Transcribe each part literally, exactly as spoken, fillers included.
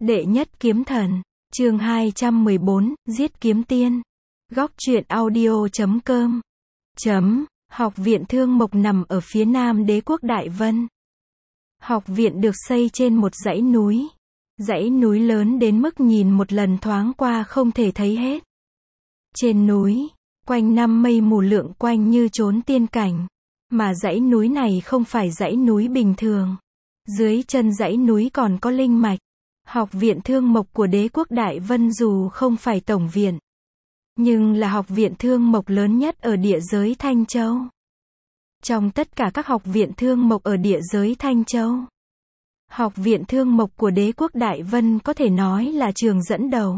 Đệ nhất kiếm thần, chương hai trăm mười bốn, giết kiếm tiên. Góc truyện audio chấm com. Chấm, Học viện Thương Mộc nằm ở phía nam đế quốc Đại Vân. Học viện được xây trên một dãy núi. Dãy núi lớn đến mức nhìn một lần thoáng qua không thể thấy hết. Trên núi, quanh năm mây mù lượn quanh như trốn tiên cảnh. Mà dãy núi này không phải dãy núi bình thường. Dưới chân dãy núi còn có linh mạch. Học viện Thương Mộc của đế quốc Đại Vân dù không phải tổng viện, nhưng là học viện Thương Mộc lớn nhất ở địa giới Thanh Châu. Trong tất cả các học viện Thương Mộc ở địa giới Thanh Châu, học viện Thương Mộc của đế quốc Đại Vân có thể nói là trường dẫn đầu.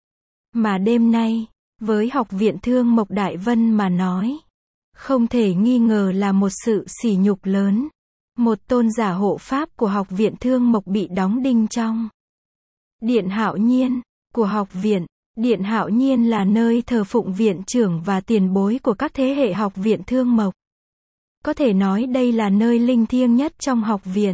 Mà đêm nay, với học viện Thương Mộc Đại Vân mà nói, không thể nghi ngờ là một sự sỉ nhục lớn. Một tôn giả hộ pháp của học viện Thương Mộc bị đóng đinh trong Điện Hạo Nhiên của học viện. Điện Hạo Nhiên là nơi thờ phụng viện trưởng và tiền bối của các thế hệ học viện Thương Mộc. Có thể nói đây là nơi linh thiêng nhất trong học viện.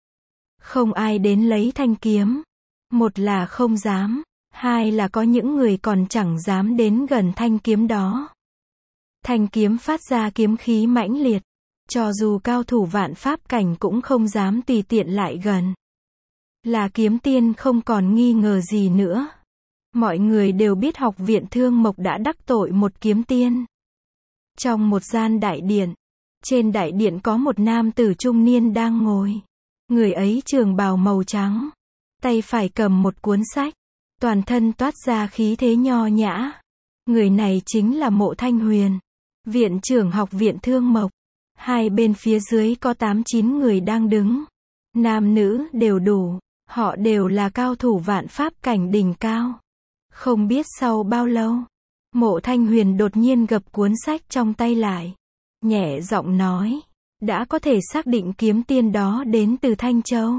Không ai đến lấy thanh kiếm. Một là không dám, hai là có những người còn chẳng dám đến gần thanh kiếm đó. Thanh kiếm phát ra kiếm khí mãnh liệt, cho dù cao thủ vạn pháp cảnh cũng không dám tùy tiện lại gần. Là kiếm tiên không còn nghi ngờ gì nữa. Mọi người đều biết học viện Thương Mộc đã đắc tội một kiếm tiên. Trong một gian đại điện, trên đại điện có một nam tử trung niên đang ngồi. Người ấy trường bào màu trắng, tay phải cầm một cuốn sách, toàn thân toát ra khí thế nho nhã. Người này chính là Mộ Thanh Huyền, viện trưởng học viện Thương Mộc. Hai bên phía dưới có tám chín người đang đứng. Nam nữ đều đủ, họ đều là cao thủ vạn pháp cảnh đỉnh cao. Không biết sau bao lâu, Mộ Thanh Huyền đột nhiên gập cuốn sách trong tay lại, nhẹ giọng nói, đã có thể xác định kiếm tiên đó đến từ Thanh Châu.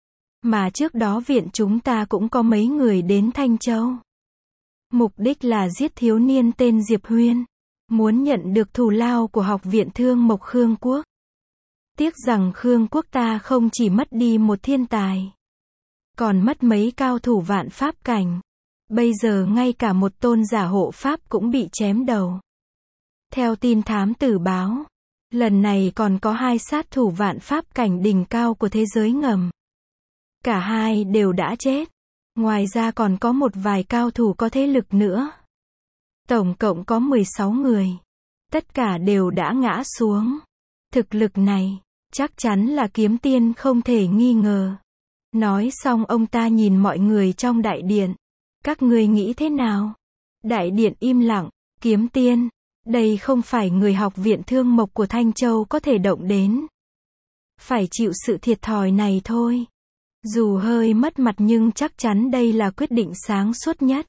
Mà trước đó viện chúng ta cũng có mấy người đến Thanh Châu. Mục đích là giết thiếu niên tên Diệp Huyên, muốn nhận được thù lao của học viện Thương Mộc Khương Quốc. Tiếc rằng Khương Quốc ta không chỉ mất đi một thiên tài, còn mất mấy cao thủ vạn pháp cảnh. Bây giờ ngay cả một tôn giả hộ pháp cũng bị chém đầu. Theo tin thám tử báo, lần này còn có hai sát thủ vạn pháp cảnh đỉnh cao của thế giới ngầm. Cả hai đều đã chết. Ngoài ra còn có một vài cao thủ có thế lực nữa. Tổng cộng có mười sáu người. Tất cả đều đã ngã xuống. Thực lực này, chắc chắn là kiếm tiên không thể nghi ngờ. Nói xong ông ta nhìn mọi người trong đại điện. Các ngươi nghĩ thế nào? Đại điện im lặng. Kiếm tiên, đây không phải người học viện Thương Mộc của Thanh Châu có thể động đến. Phải chịu sự thiệt thòi này thôi. Dù hơi mất mặt nhưng chắc chắn đây là quyết định sáng suốt nhất.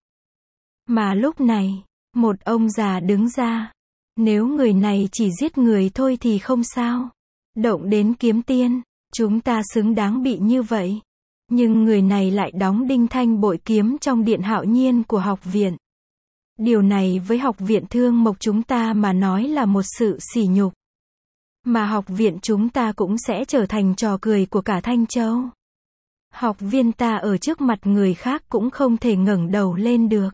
Mà lúc này, một ông già đứng ra. Nếu người này chỉ giết người thôi thì không sao. Động đến kiếm tiên, chúng ta xứng đáng bị như vậy. Nhưng người này lại đóng đinh thanh bội kiếm trong Điện Hạo Nhiên của học viện. Điều này với học viện Thương Mộc chúng ta mà nói là một sự sỉ nhục. Mà học viện chúng ta cũng sẽ trở thành trò cười của cả Thanh Châu. Học viên ta ở trước mặt người khác cũng không thể ngẩng đầu lên được.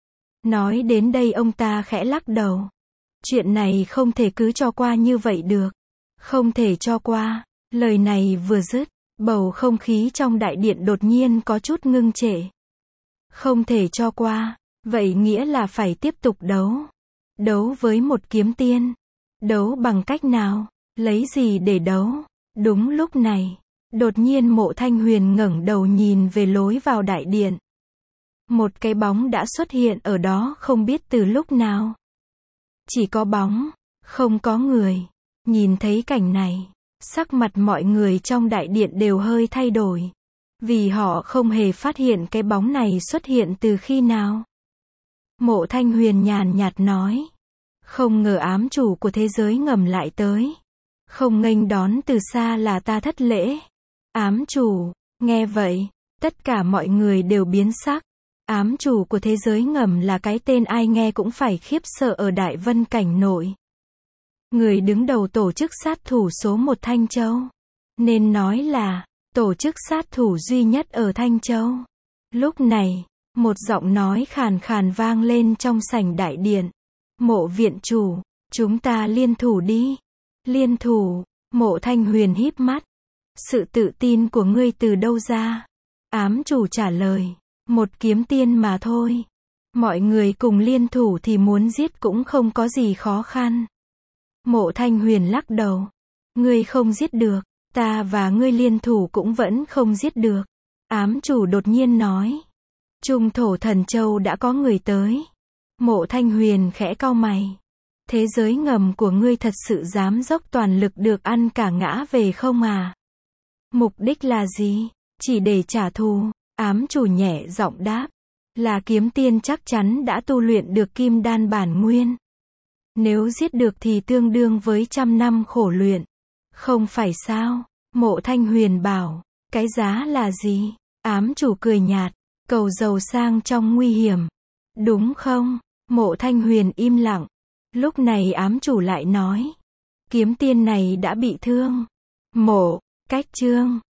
Nói đến đây ông ta khẽ lắc đầu. Chuyện này không thể cứ cho qua như vậy được. Không thể cho qua. Lời này vừa dứt, bầu không khí trong đại điện đột nhiên có chút ngưng trệ. Không thể cho qua, vậy nghĩa là phải tiếp tục đấu. Đấu với một kiếm tiên. Đấu bằng cách nào? Lấy gì để đấu? Đúng lúc này, đột nhiên Mộ Thanh Huyền ngẩng đầu nhìn về lối vào đại điện. Một cái bóng đã xuất hiện ở đó không biết từ lúc nào. Chỉ có bóng, không có người. Nhìn thấy cảnh này, sắc mặt mọi người trong đại điện đều hơi thay đổi. Vì họ không hề phát hiện cái bóng này xuất hiện từ khi nào. Mộ Thanh Huyền nhàn nhạt nói. Không ngờ ám chủ của thế giới ngầm lại tới. Không nghênh đón từ xa là ta thất lễ. Ám chủ, nghe vậy, tất cả mọi người đều biến sắc. Ám chủ của thế giới ngầm là cái tên ai nghe cũng phải khiếp sợ ở Đại Vân cảnh nội. Người đứng đầu tổ chức sát thủ số một Thanh Châu. Nên nói là tổ chức sát thủ duy nhất ở Thanh Châu. Lúc này, một giọng nói khàn khàn vang lên trong sảnh đại điện. Mộ viện chủ, chúng ta liên thủ đi. Liên thủ, Mộ Thanh Huyền híp mắt. Sự tự tin của ngươi từ đâu ra? Ám chủ trả lời, một kiếm tiên mà thôi. Mọi người cùng liên thủ thì muốn giết cũng không có gì khó khăn. Mộ Thanh Huyền lắc đầu. Ngươi không giết được, ta và ngươi liên thủ cũng vẫn không giết được. Ám chủ đột nhiên nói. Trung thổ thần châu đã có người tới. Mộ Thanh Huyền khẽ cau mày. Thế giới ngầm của ngươi thật sự dám dốc toàn lực được ăn cả ngã về không à? Mục đích là gì? Chỉ để trả thù. Ám chủ nhẹ giọng đáp. Là kiếm tiên chắc chắn đã tu luyện được kim đan bản nguyên. Nếu giết được thì tương đương với trăm năm khổ luyện. Không phải sao? Mộ Thanh Huyền bảo. Cái giá là gì? Ám chủ cười nhạt. Cầu giàu sang trong nguy hiểm. Đúng không? Mộ Thanh Huyền im lặng. Lúc này ám chủ lại nói. Kiếm tiên này đã bị thương. Mộ, cách trương.